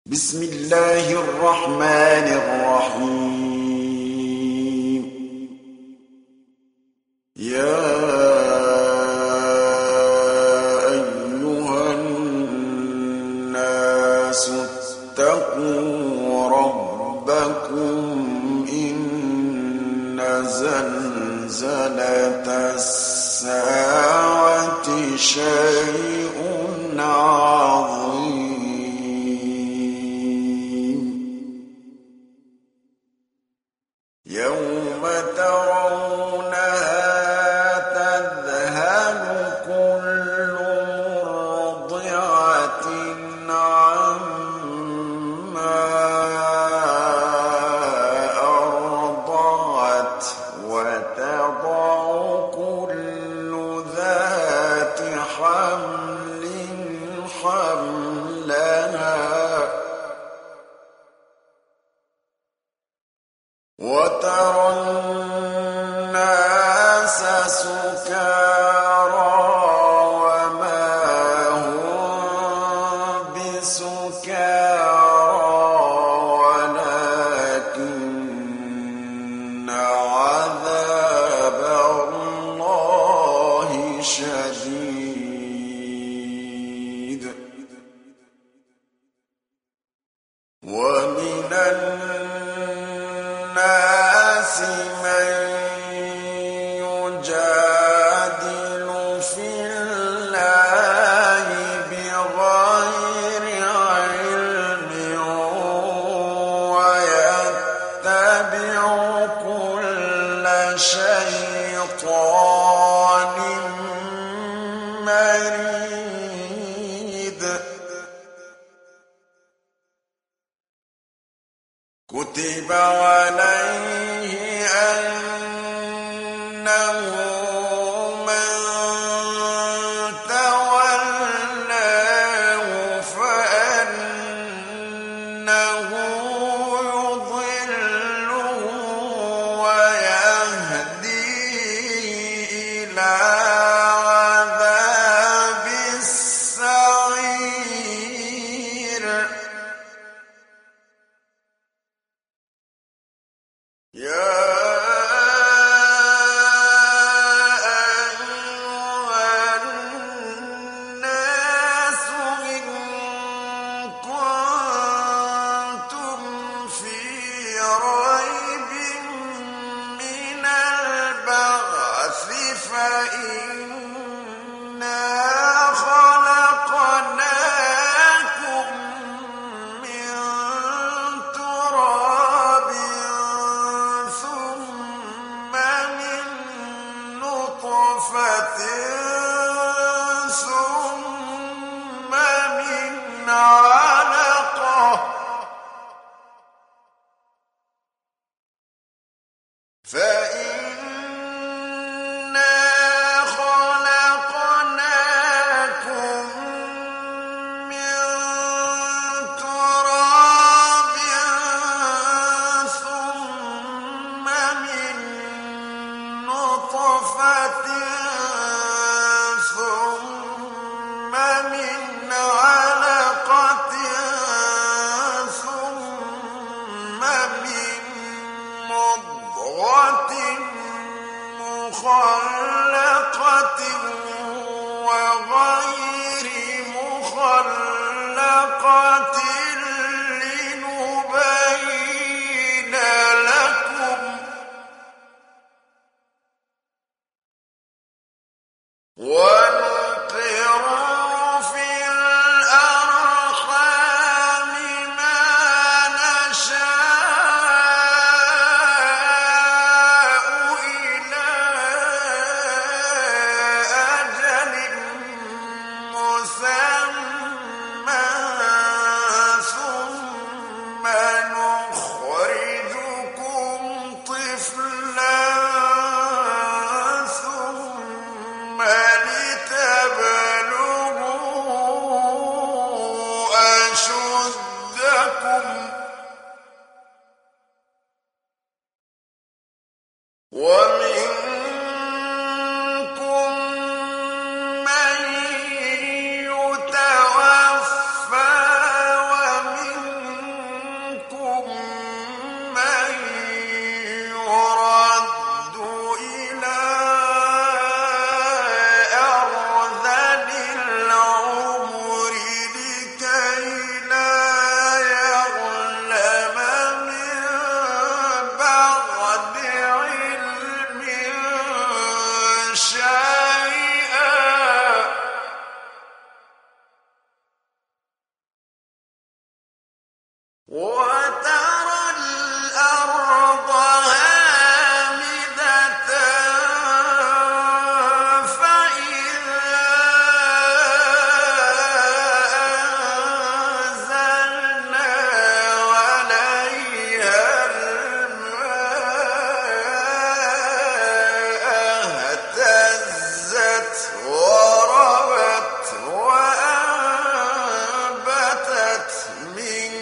بسم الله الرحمن الرحيم. يا أيها الناس اتقوا ربكم إن زلزلة الساعة شيء عظيم. يوم ترونها تذهل كل مرضعة عما أرضعت وتضع كل ذات حمل حملها وترى الناس سكارى وما هم بسكارى ولكن عذاب الله شديد. ومن الناس من يجادل في الله بغير علم ويتبع كل شيطان مريد. كتب عليه أنه من تولاه فأنه يضله ويهديه إلى عذاب السعير. يا أيها الناس إن كنتم في ريب من البعث فإنا خلقناكم من تراب ثم من نطفة ثم من علقة فإنا خلقناكم من تراب ثم من نطفة ثم من علقة ثم من مضغة مخلقة وغير مخلقة لنبين لكم ونقر في الأرحام ما نشاء إلى أجل مسمى ثم نخرجكم طفلا ثم لتبلغوا أشدكم ومنكم من يتوفى ومنكم وترى الأرض هامدة فإذا أنزلنا عليها الماء اهتزت وربت وأنبتت من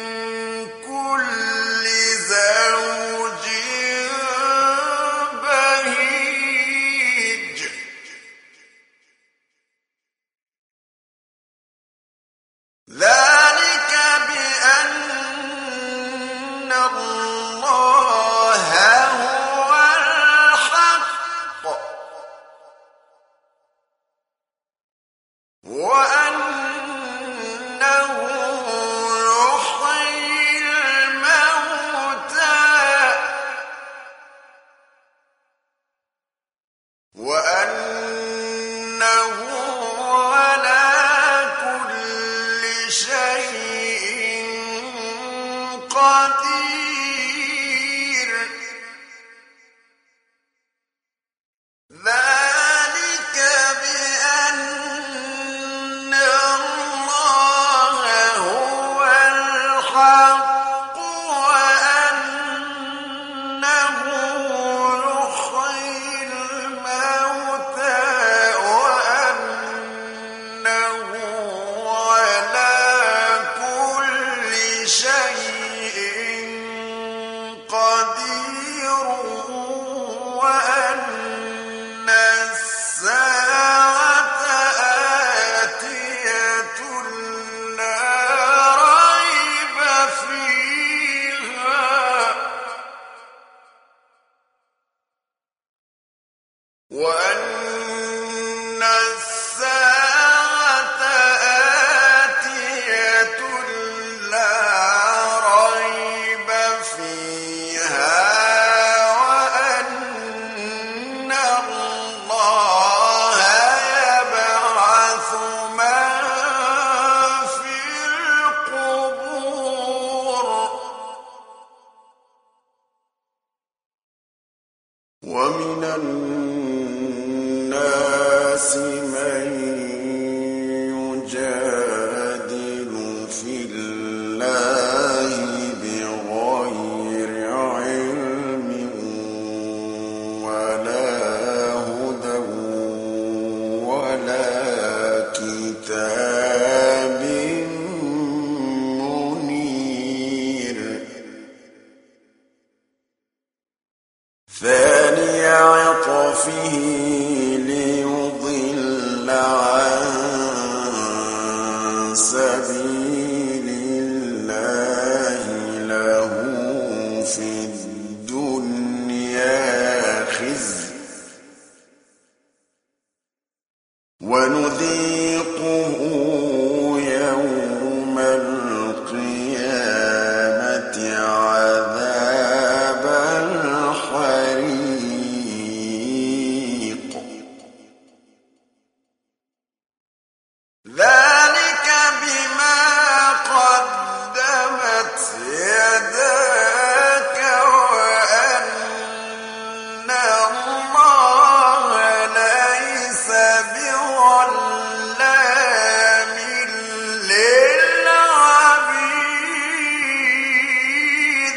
كل زوج بهيج ذلك بأن الله هو الحق وأنه يحيي الموتى وأنه على كل شيء قدير ذلك بأن الله هو الحق وأنه يحيي الموتى وأنه على كل شيء قدير وأن الساعة آتية لا ريب فيها وأن الساعة آتية لا ريب فيها وأن الله يبعث من في القبور ومن الناس من يجادل في الله بغير علم ولا هدى ولا كتاب منير ثاني عطفه ليضل عن سبيل الله له في الدنيا خزي ونذيقه يوم القيامة عذاب الحريق ذلك بما قدمت يداك وأن الله ليس بظلام للعبيد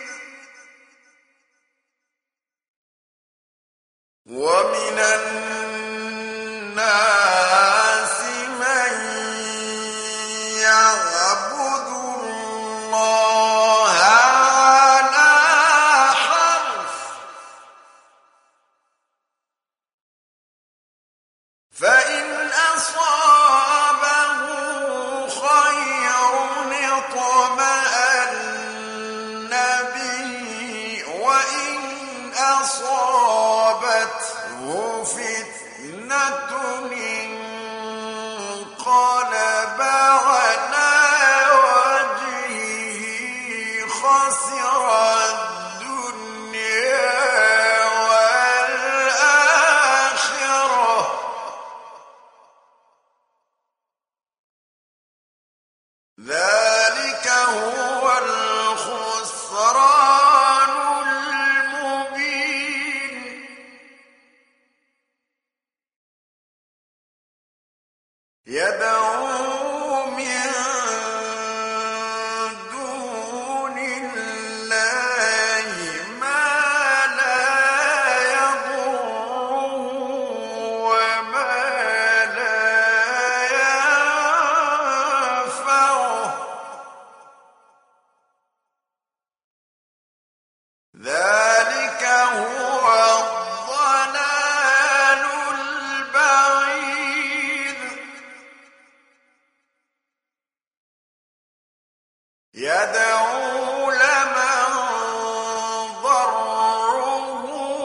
ومن الناس من يعبد الله على حرف فإن أصابه خير اطمأن به وإن أصابته فتنة انقلب على وجهه يدعو من دون الله ما لا يضره وما لا ينفعه ذلك هو الضلال البعيد يدعو لمن ضره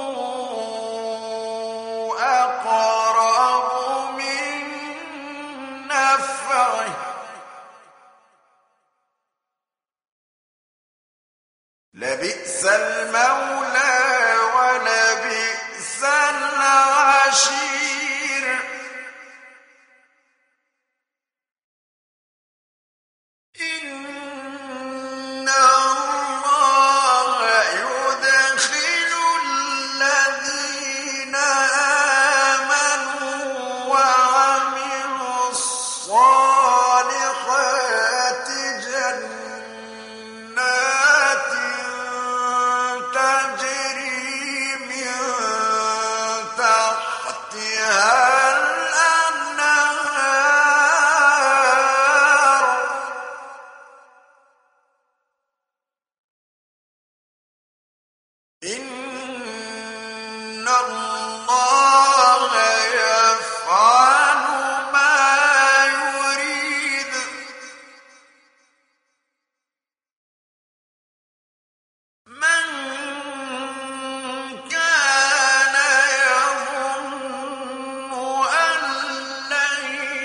أقرب من نفعه لبئس المولى ولبئس العشير إن الله يدخل الذين آمنوا وعملوا الصالحات جنات تجري من تحتها الأنهار إن الله يفعل ما يريد من كان يظن أن لن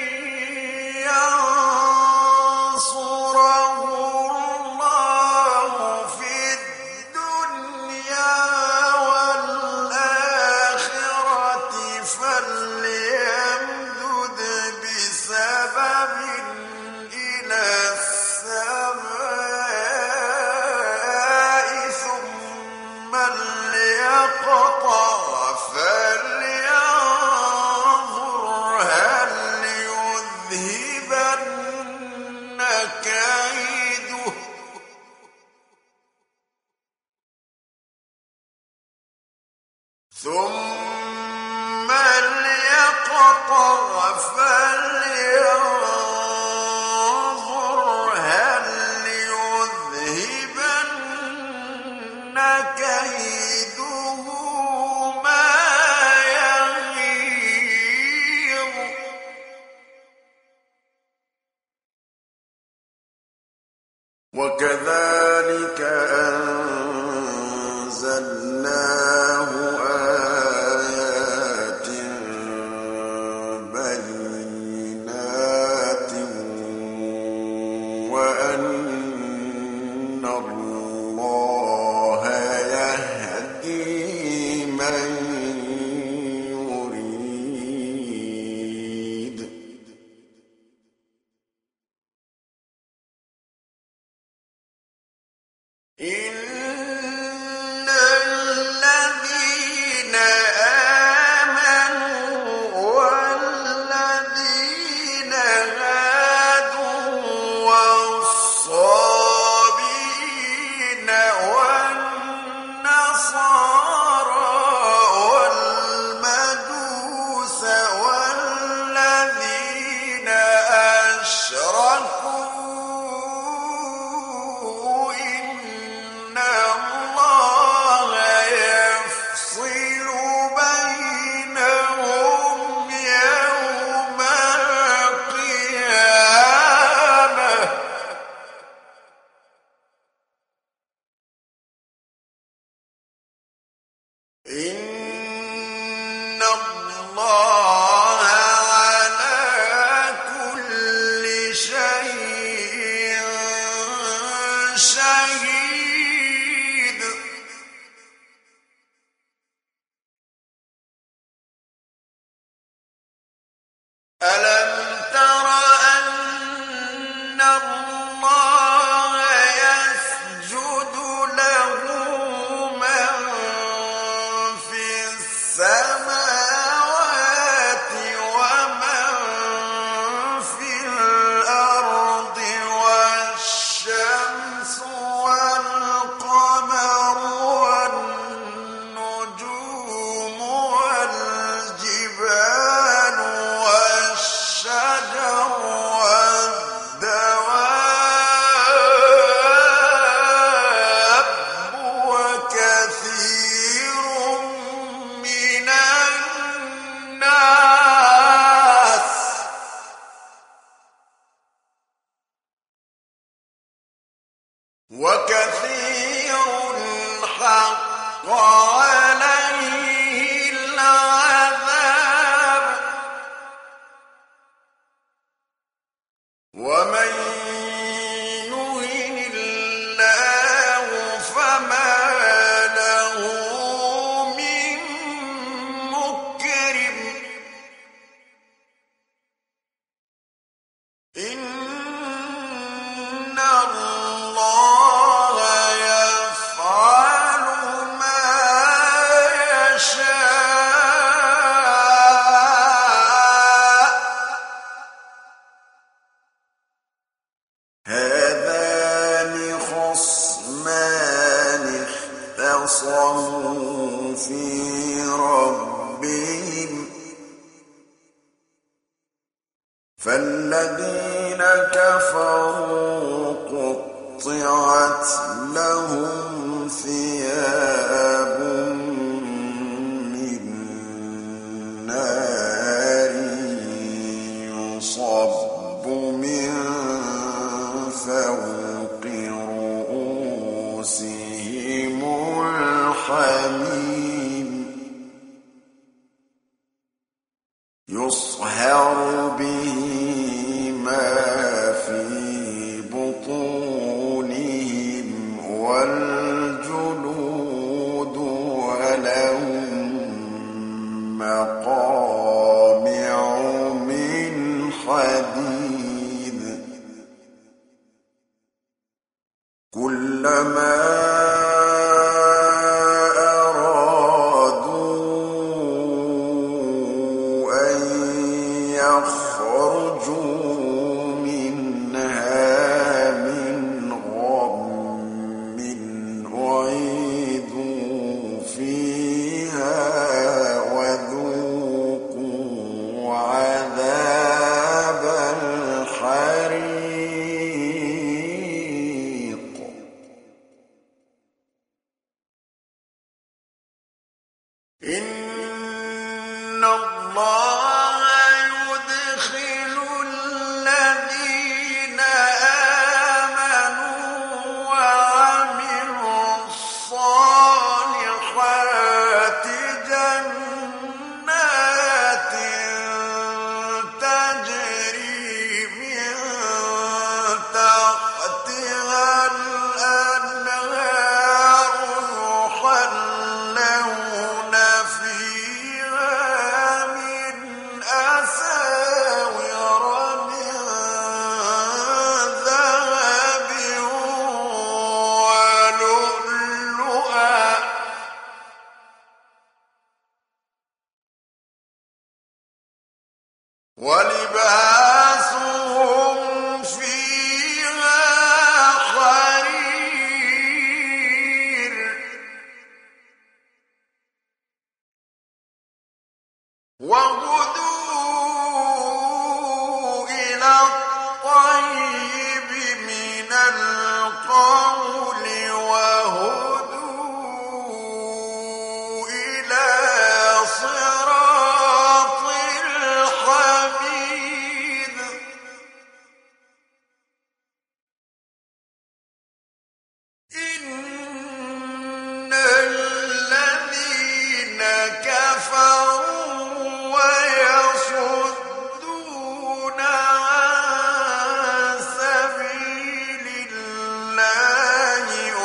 ينصره الله في الدنيا والآخرة فليمدد بسبب إلى السماء ثم ليقطع فلينظر هل يذهبن كيده ثم ليقطع فلينظر هل يذهبن كيده ما يغيظ وكذلك أنزلناه آيات بينات وأن الله يهدي من يريد إن الذين آمنوا والذين هادوا والصابئين والنصارى والمجوس والذين أشركوا إن الله وكثير حق عليه العذاب ومن يهن الله فما له من مكرم إن الله يفعل ما يشاء هذان خصمان اختصموا في ربهم فالذين كفروا قطعت لهم ثياب من نار يصب من فوق رؤوسهم الحميم يصهر به ما في بطونهم والجلود ولهم مقامع من حديد كلما يخرجوا منها من غم أعيدوا فيها وذوقوا عذاب الحريق إن الله يدخل الذين آمنوا وعملوا الصالحات جنات تجري من تحتها الأنهار يحلون فيها من أساور من ذهب ولؤلؤا ولباسهم فيها حرير وهدوا إلى الطيب من القول وهدوا إلى صراط الحميد إن الذين كفروا ويصدون عن سبيل الله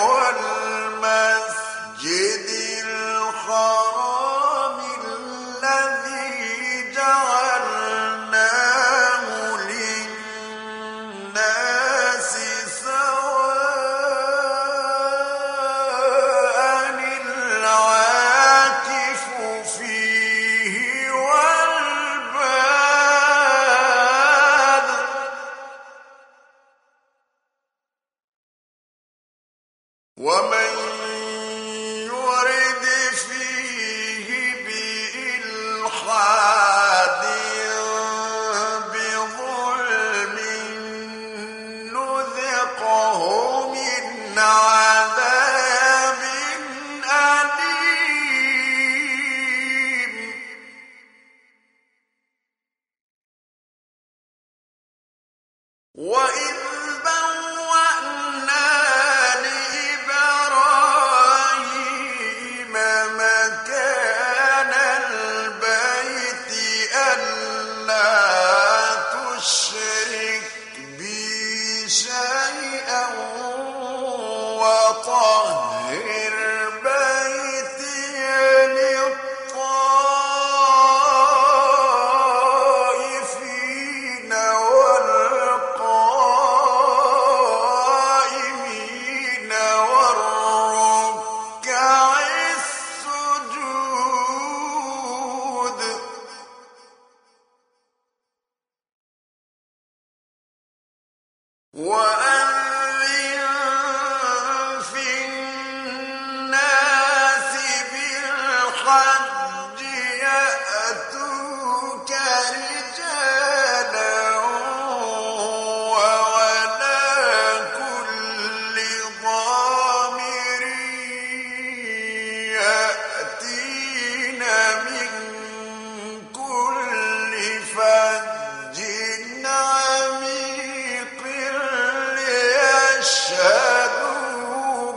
والمسجد الحرام الذي جعلناه للناس سواء العاكف فيه والباد ومن يرد فيه بإلحاد بظلم نذقه من عذاب أليم وإذ بوأنا شيئا وطهر بيتي للطائفين والقائمين والركع السجود وأذن في الناس بالحج يأتوك رجالا وعلى كل ضامر يأتين من كل فج عميق ليشهدوا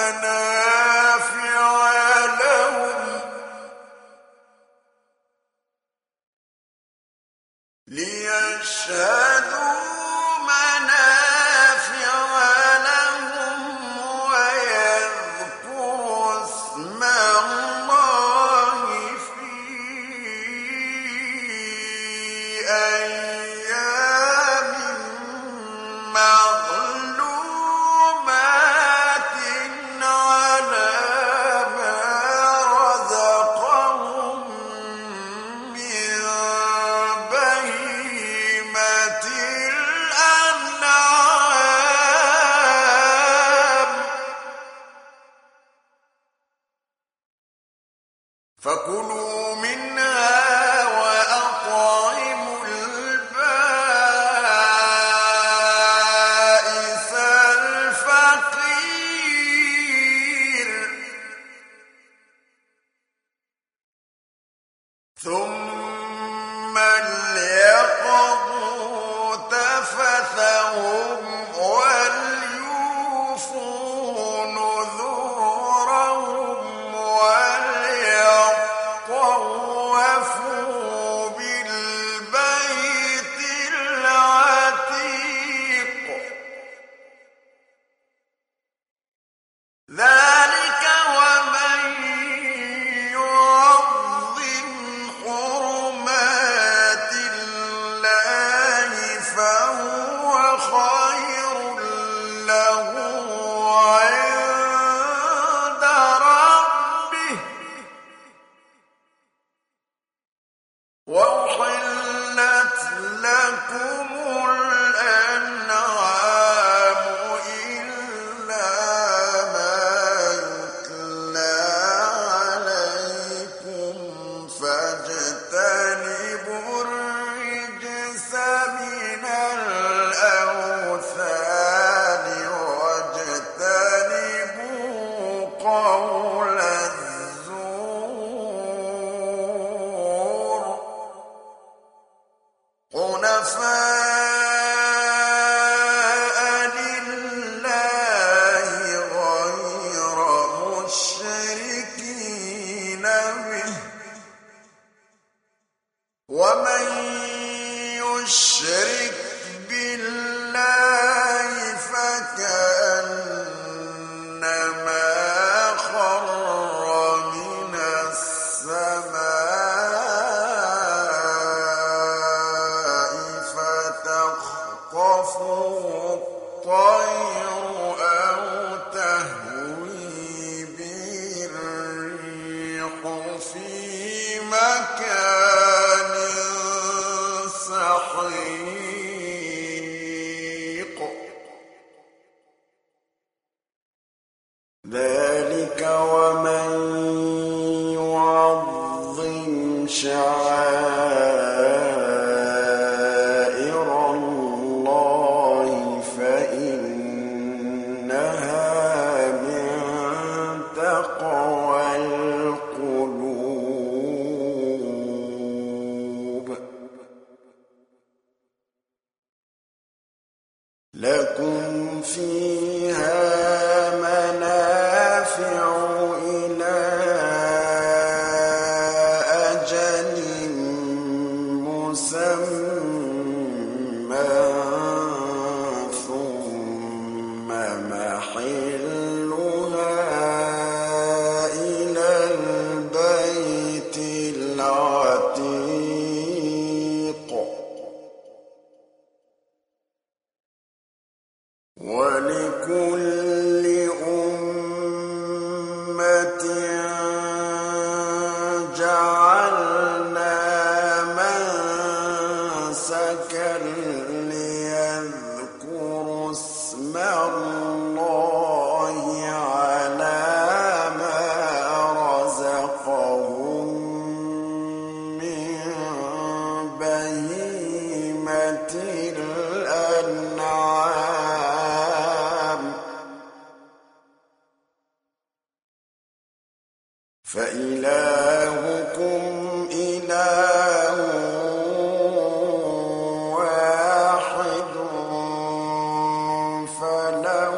منافع لهم ويذكروا اسم الله في أيام معلومات على ما رزقهم من بهيمة الأنعام فكلوا منها وأطعموا البائس الفقير ثم ليقضوا تفثهم وليوفوا نذورهم وليطوفوا بالبيت العتيق ذلك ومن يعظم حرمات الله فهو خير له عند ربه وأحلت لكم الأنعام إلا ما يتلى عليكم فاجتنبوا الرجس من الأوثان واجتنبوا قول الزور حنفاء لله غير مشركين به ومن يشرك بالله فكأنما خر من السماء فتخطفه الطير أو تهوي به الريح في مكان سحيق ذلك ومن يعظم شعائر الله فإنها من تقوى القلوب لكم فيها منافع إلى أجل مسمى ثم محلها إلى البيت العتيق ولكل أمة جعلنا منسكا ليذكروا اسم الله على ما رزقهم من بهيمة الأنعام فإلهكم إله واحد فله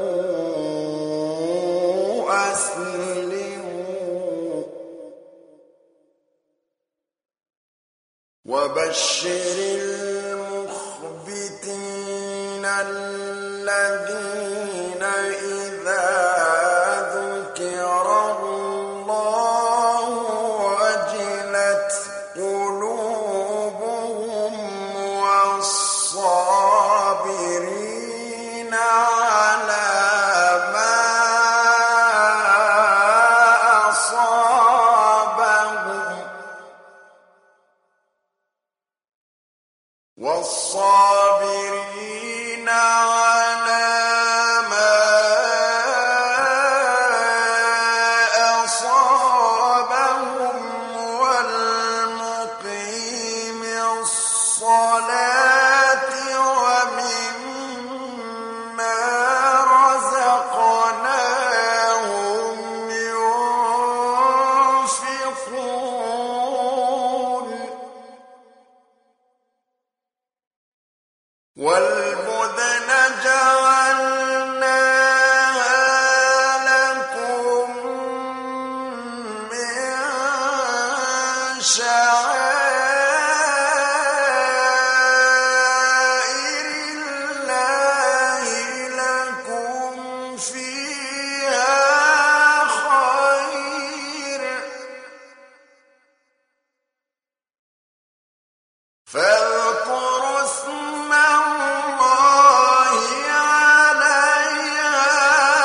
أسلموا وبشر المخبتين الذين إذا ذكر الله وجلت قلوبهم والصابرين على ما أصابهم والصابرين على ما أصابهم والمقيم الصلاة ومما رزقناهم ينفقون والبدن جعلناها لكم من شعائر الله لكم فيها خير فاذكروا اسم الله عليها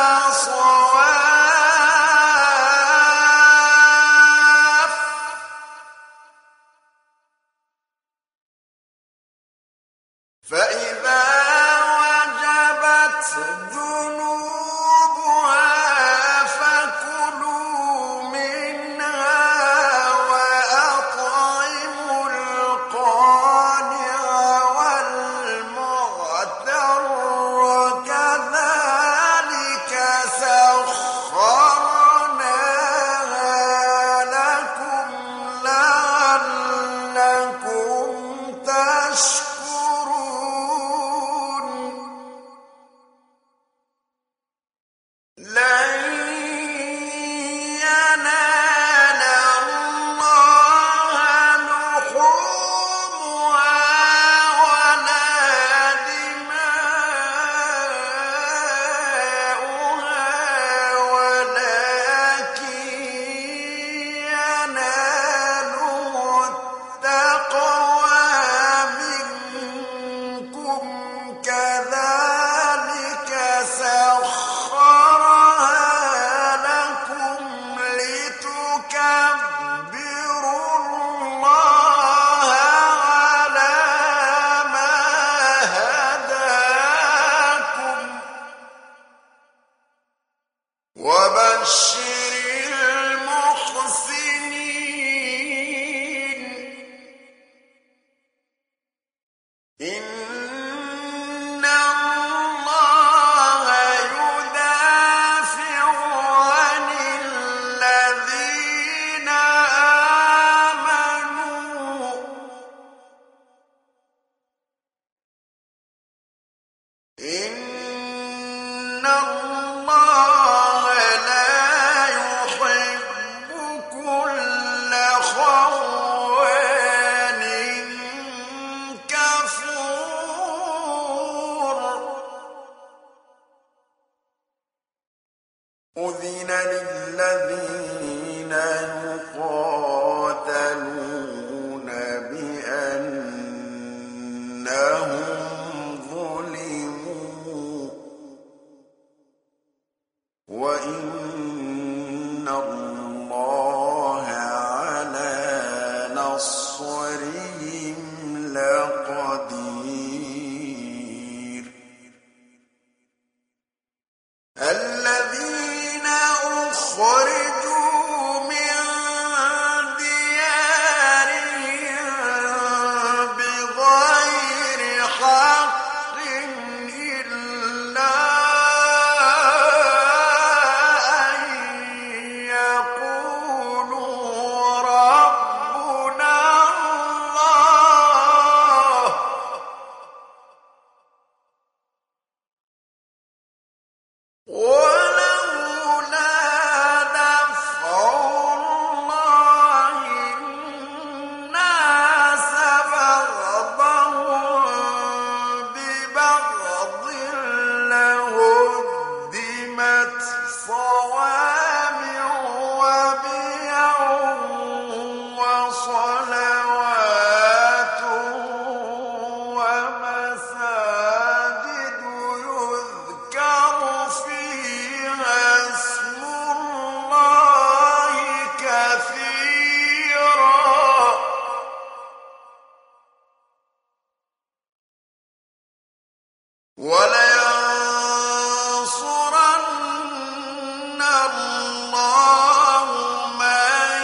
صواف فإذا وجبت جنوبها فكلوا منها وأطعموا القانع والمعتر كذلك سخرناها لكم لعلكم تشكرون لن ينال الله لحومها ولا دماؤها ولكن يناله التقوى منكم كذلك سخرها لكم لتكبروا الله على ما هداكم وبشر المحسنين إن الله يدافع عن الذين آمنوا إن الله لا يحب كل خوان كفور أذن للذين يقاتلون بأنهم ظلموا وإن الله على نصرهم لقدير الذين أخرجوا من ديارهم بغير حق إلا أن يقولوا ربنا الله ولولا دفع الله الناس بعضهم ببعض لهدمت صوامع وبيع وصلوات ومساجد يذكر فيها اسم الله كثيرا ولينصرن الله من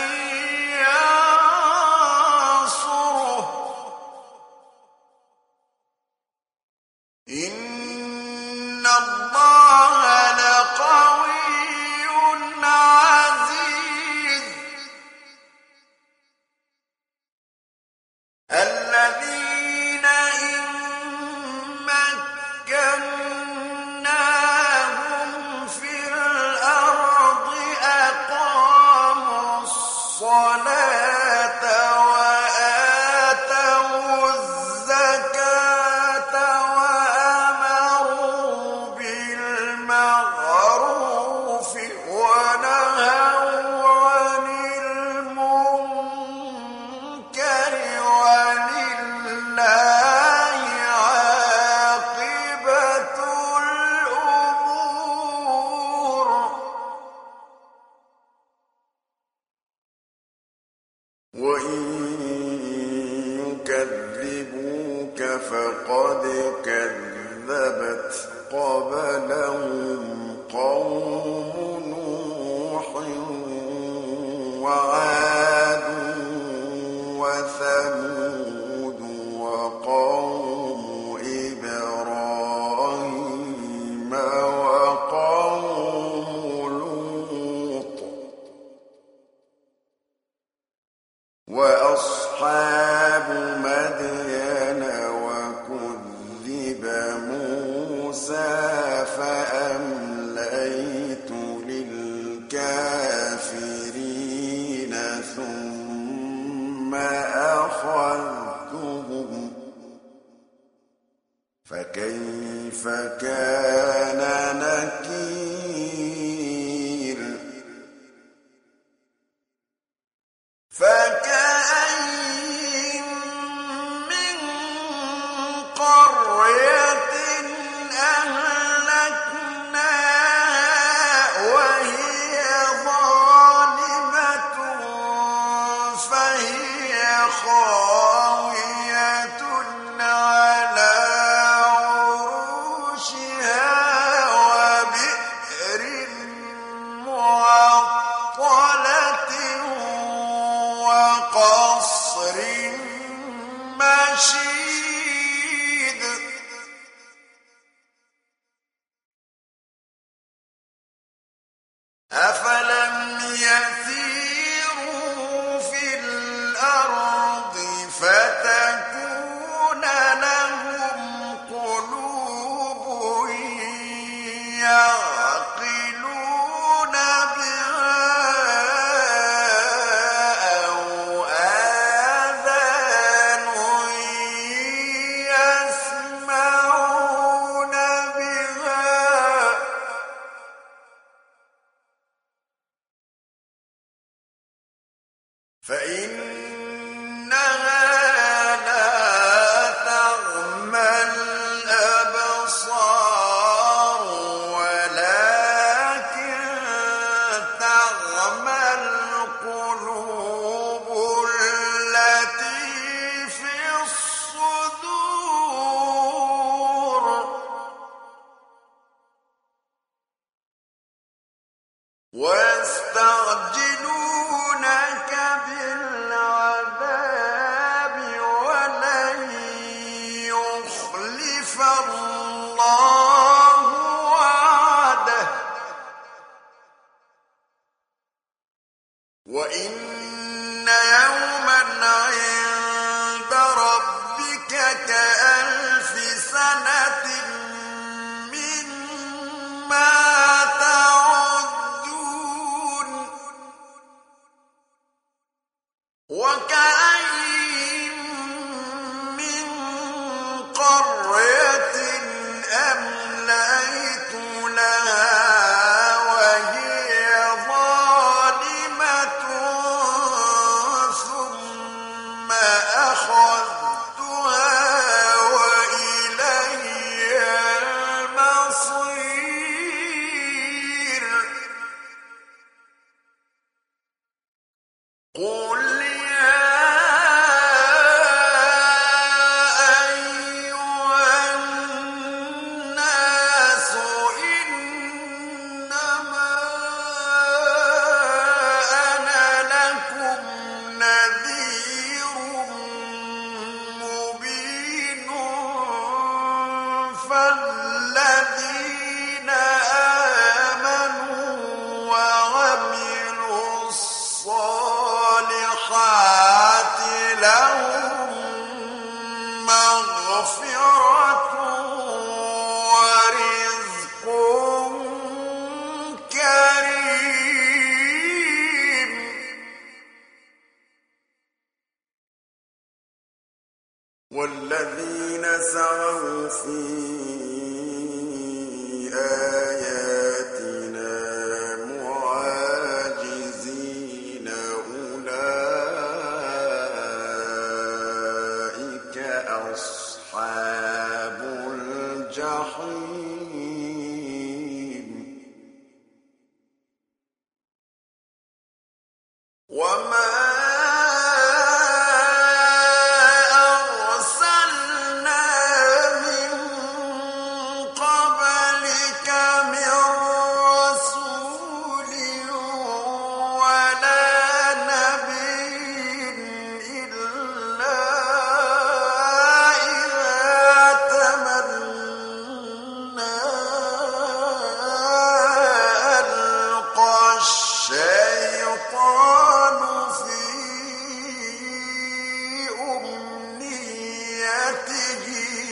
ينصره إن الله لقوي عزيز الذين إن مكناهم في الأرض أقاموا الصلاة وآتوا الزكاة وأمروا بالمعروف ونهوا عن المنكر ولله عاقبة الأمور وإن يكذبوك فقد كذبت قبلهم قوم نوح وعاد وثمود وقوم إبراهيم وقوم لوط وأصحاب مدين وكذب موسى فأمليت للكافرين ثم أخذتهم فكيف كان نكير فكأين من قرية أهلكناها وهي ظالمة فهي خاوية على عروشها فإنها لا تعمى الأبصار ولكن تعمى القلوب التي في الصدور ويستعجلونك بالعذاب ولن يخلف الله وعده وإن يوما عند ربك كألف سنة مما تعدون وكأين من قرية أمليت لها وهي ظالمة ثم أخذتها وإلي المصير قل يا أيها الناس إنما أنا لكم نذير مبين فالذين آمنوا وعملوا الصالحات لهم مغفرة ورزق كريم والذين سعوا في آياتنا معاجزين أولئك أصحاب الجحيم وما أرسلنا من قبلك من رسول ولا نبي إلا إذا تمنى ألقى الشيطان في أمنيته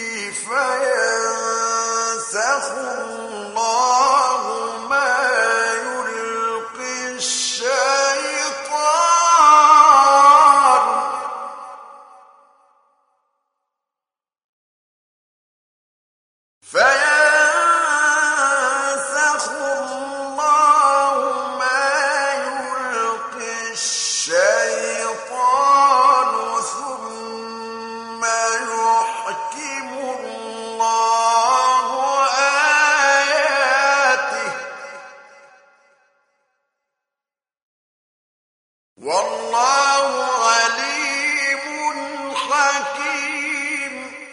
فينسخ الله ما يلقي الشيطان فينسخ الله ما يلقي الشيطان ثم يحكم الله آياته والله عليم حكيم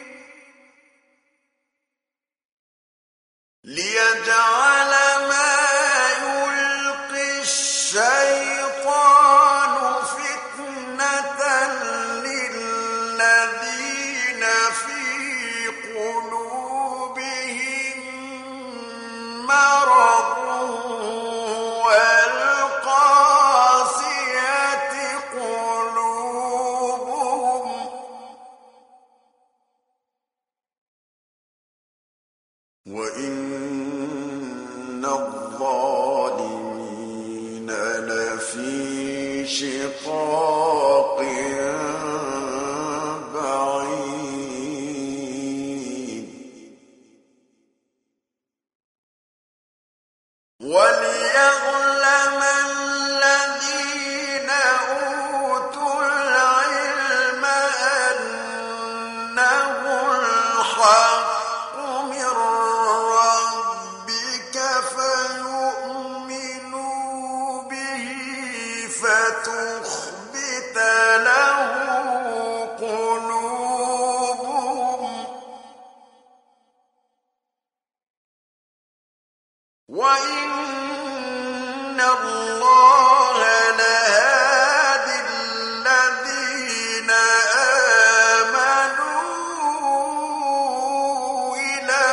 ليجعل ما يلقي الشيطان فتنة للذين في قلوبهم مرض والقاسية قلوبهم وإن الظالمين لفي شقاق بعيد وليعلم الذين أوتوا وإن الله لهادٍ الذين آمنوا إلى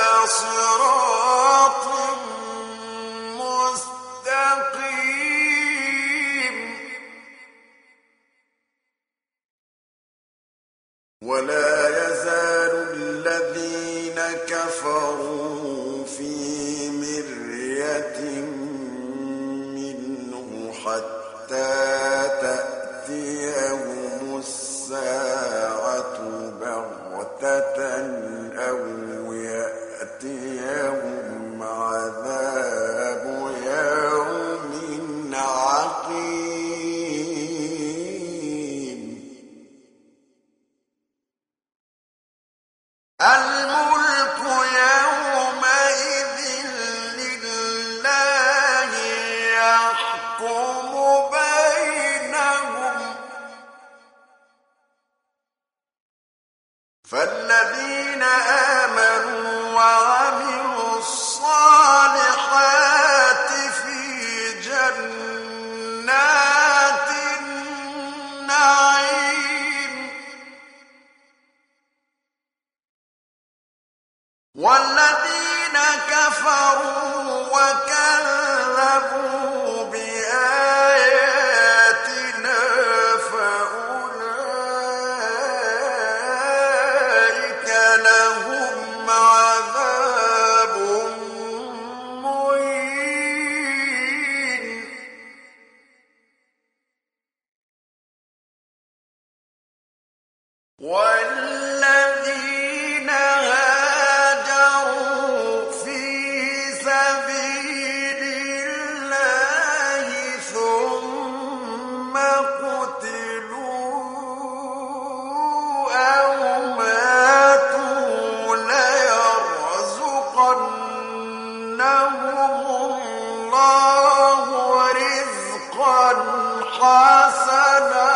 صراط مستقيم. ولا يزال الذين كفروا في مرية منه حتى تأتيهم الساعة بغتة أو يأتيهم عذاب يوم عقيم. الملك يومئذ لله يحكم بينهم. فالذين آمنوا وعملوا الصالحات في جنات النعيم. والذين كفروا وكذبوا بآياتنا فأولئك لهم عذاب مهين. والذين هاجروا في سبيل الله ثم قتلوا أو ماتوا ليرزقنهم الله رزقا حسنا.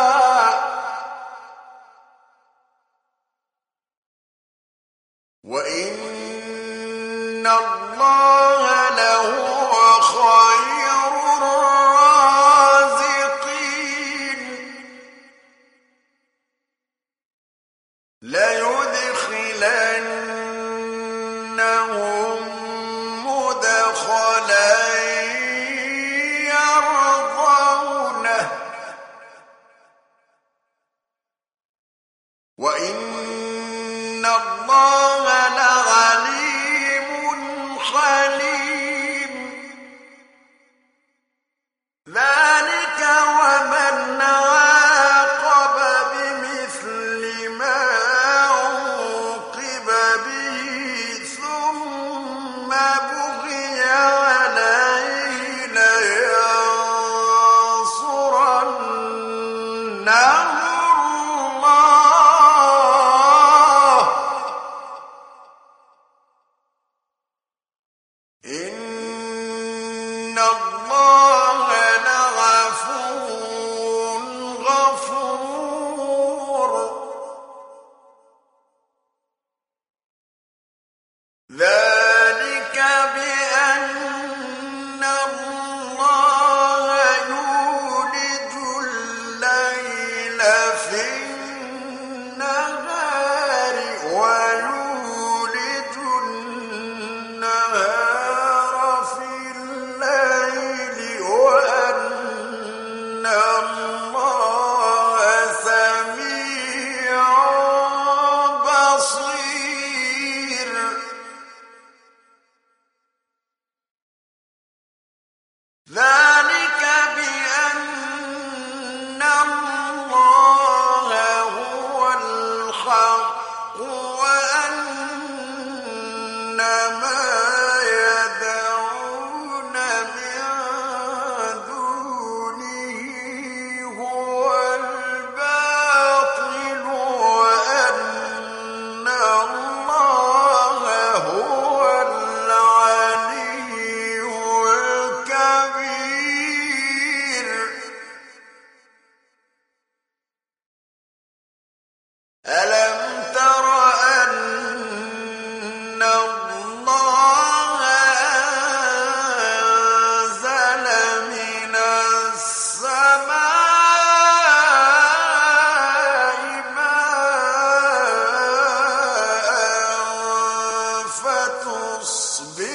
وإن الله لهو خير الرازقين. ليدخلنهم مدخلا يرضونه. وإن الله لعليم حليم. ذلك ومن عاقب بمثل ما عوقب به ثم بغي عليه لينصرنه الله. إن الله لغفور غفور. ذلك بأن الله يولج الليل في النهار ويولج النهار في الليل وأن الله سميع بصير. ذلك بأن الله هو الحق وأن ما يدعون من دونه هو الباطل وأن الله هو العلي الكبير.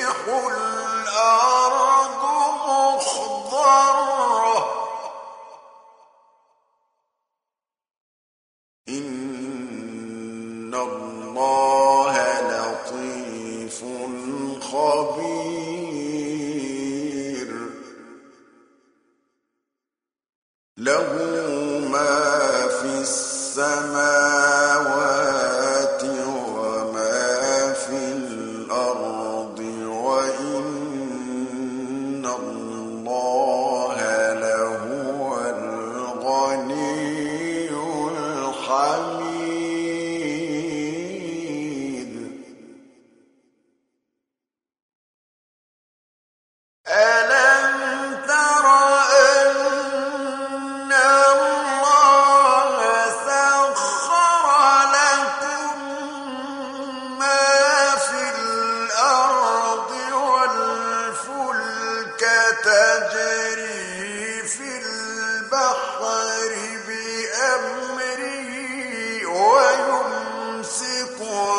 الأرض مخضرة إن الله لطيف خبير له ما في السماوات وما في الأرض وإن الله لهو الغني الحميد ألم تر أن الله سخر لكم ما في الأرض والفلك تجري في البحر بأمره ويمسك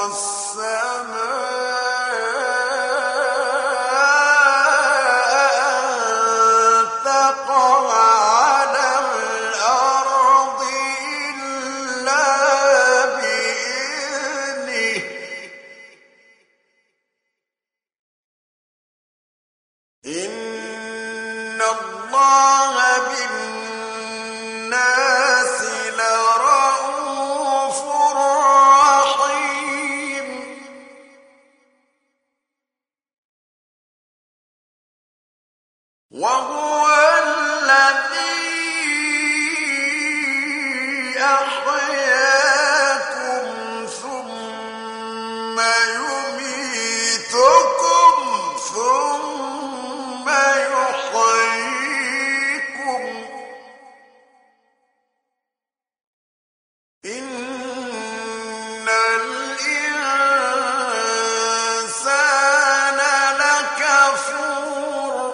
إن الله بالناس لرءوف رحيم وهو الذي أحياكم ثم يميتكم ثم يحييكم إن الإنسان لكفور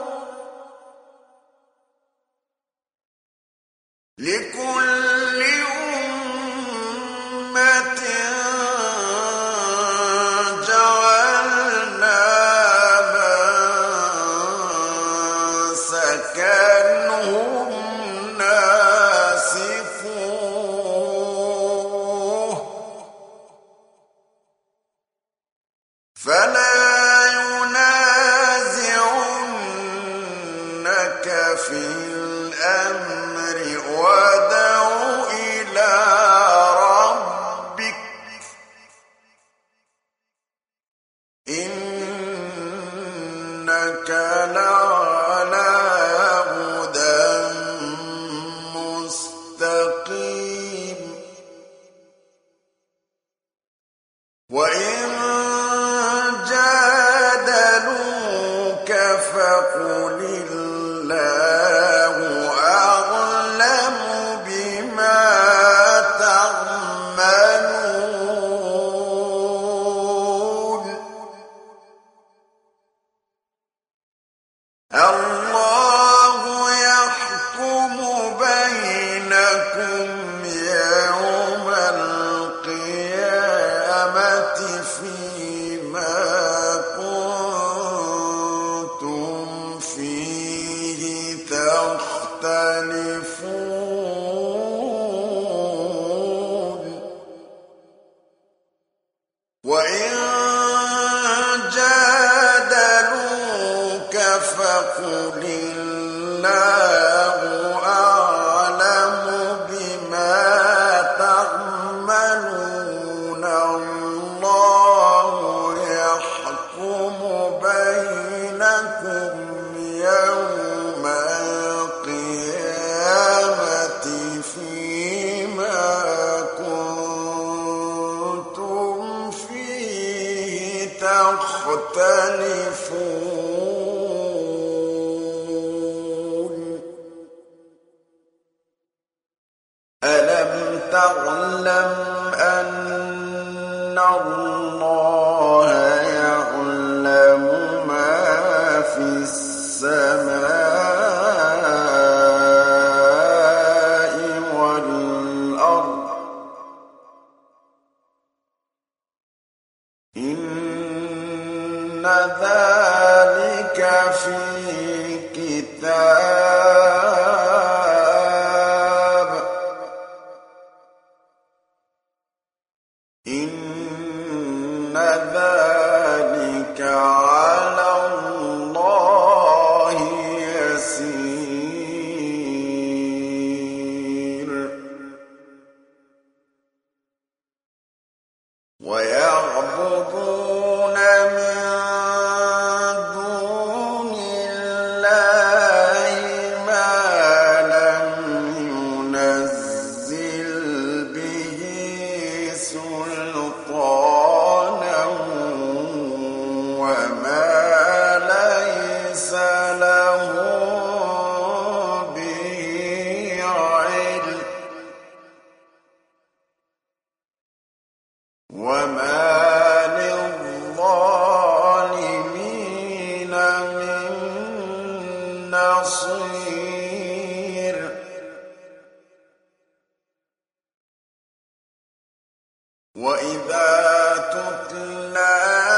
لكل أمة جعلنا منسكنهم ناسكوه فلا ينازعنك في الأمر وادع إلى ربك إنك لعلى هدى مستقيم وإن جادلوك فقل الله أعلم بما تعملون الله يحكم بينكم يوم القيامة فيما كنتم فيه تختلفون وإن جادلوك فقل الله أعلم بما تعملون الله يحكم بينكم يوم القيامة فيما كنتم فيه تختلفون ألم تعلم أن الله يعلم ما في السماء والأرض إن ذلك من نصير وإذا تتلى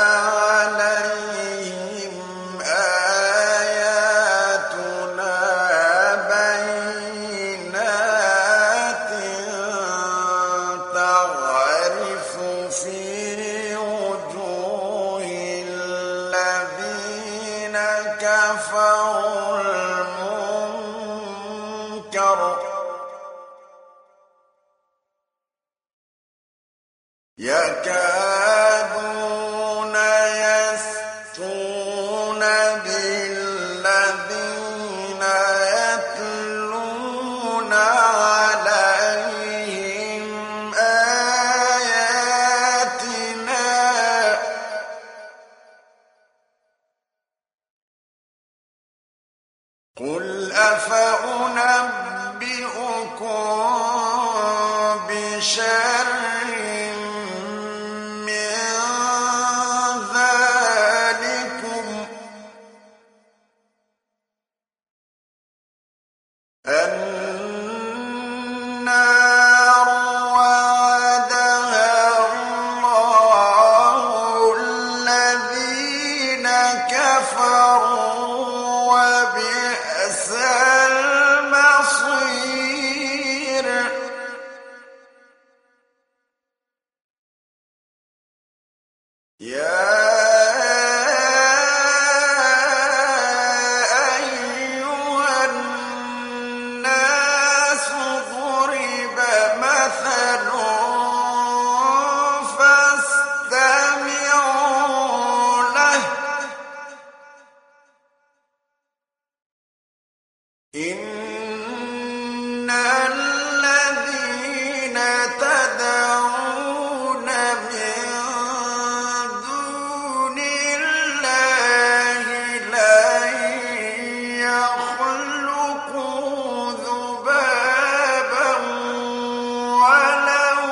عليهم آياتنا بينات تعرف في وجوه الذين كفروا المنكر يكادون يسطون بالذين يتلون عليهم آياتنا قل أفأنبئكم بشر من ذلكم النار وعدها الله الذين كفروا وبئس المصير يا أيها الناس ضرب مثل فاستمعوا له إن الذين تدعون من دون الله لن يخلقوا ذبابا ولو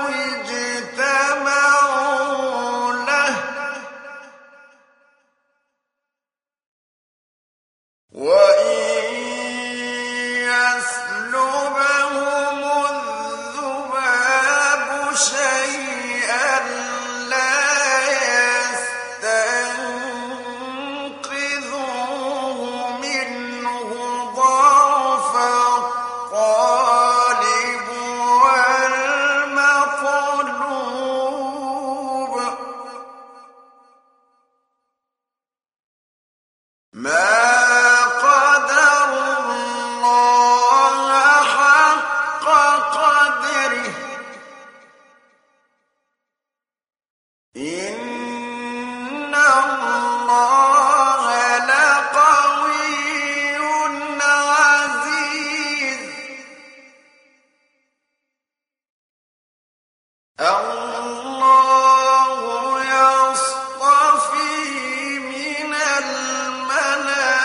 اجتمعوا له وإن يسلبهم الذباب شيئا لا يستنقذوه منه ضعف الطالب والمطلوب ما قدروا الله حق قدره إن الله لقوي عزيز الله يصطفي من الملائكة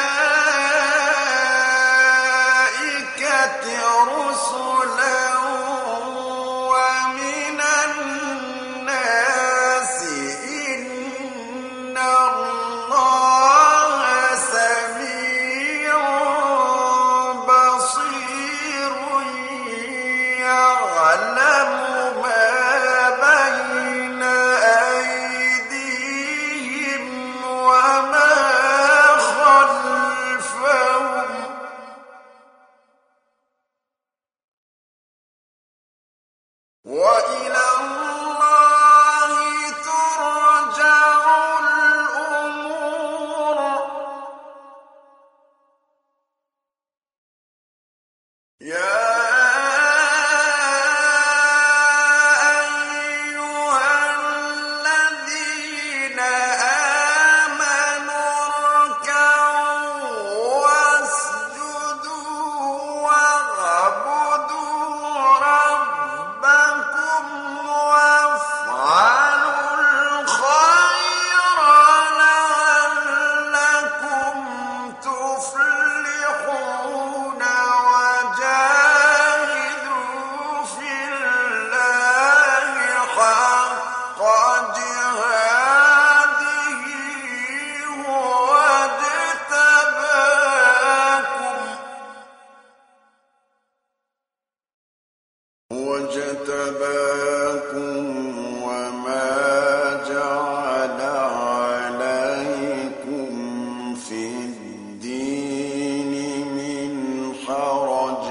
حرج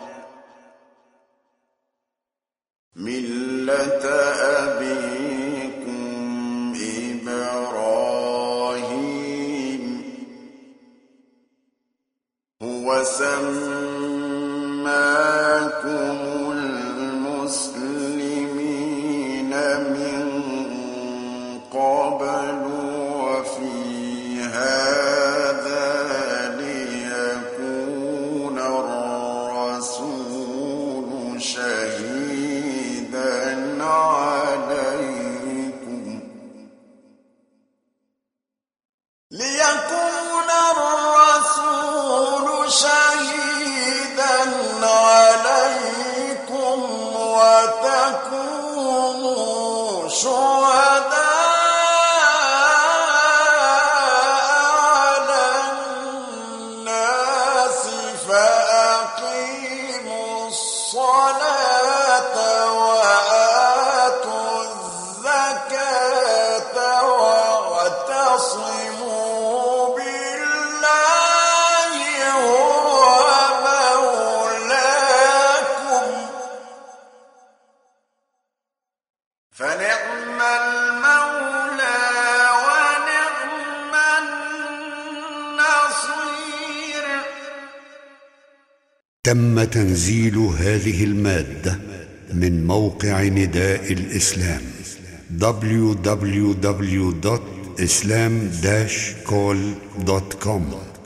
ملة أبيكم إبراهيم هو سماكم المسلمين من قبل وفي هذا ليكون الرسول شهيدا عليكم وتكونوا شهداء على الناس فأقيموا الصلاة وآتوا الزكاة واعتصموا بالله هو مولاكم فنعم المولى ونعم النصير. تم تنزيل هذه المادة من موقع نداء الإسلام www.islam-call.com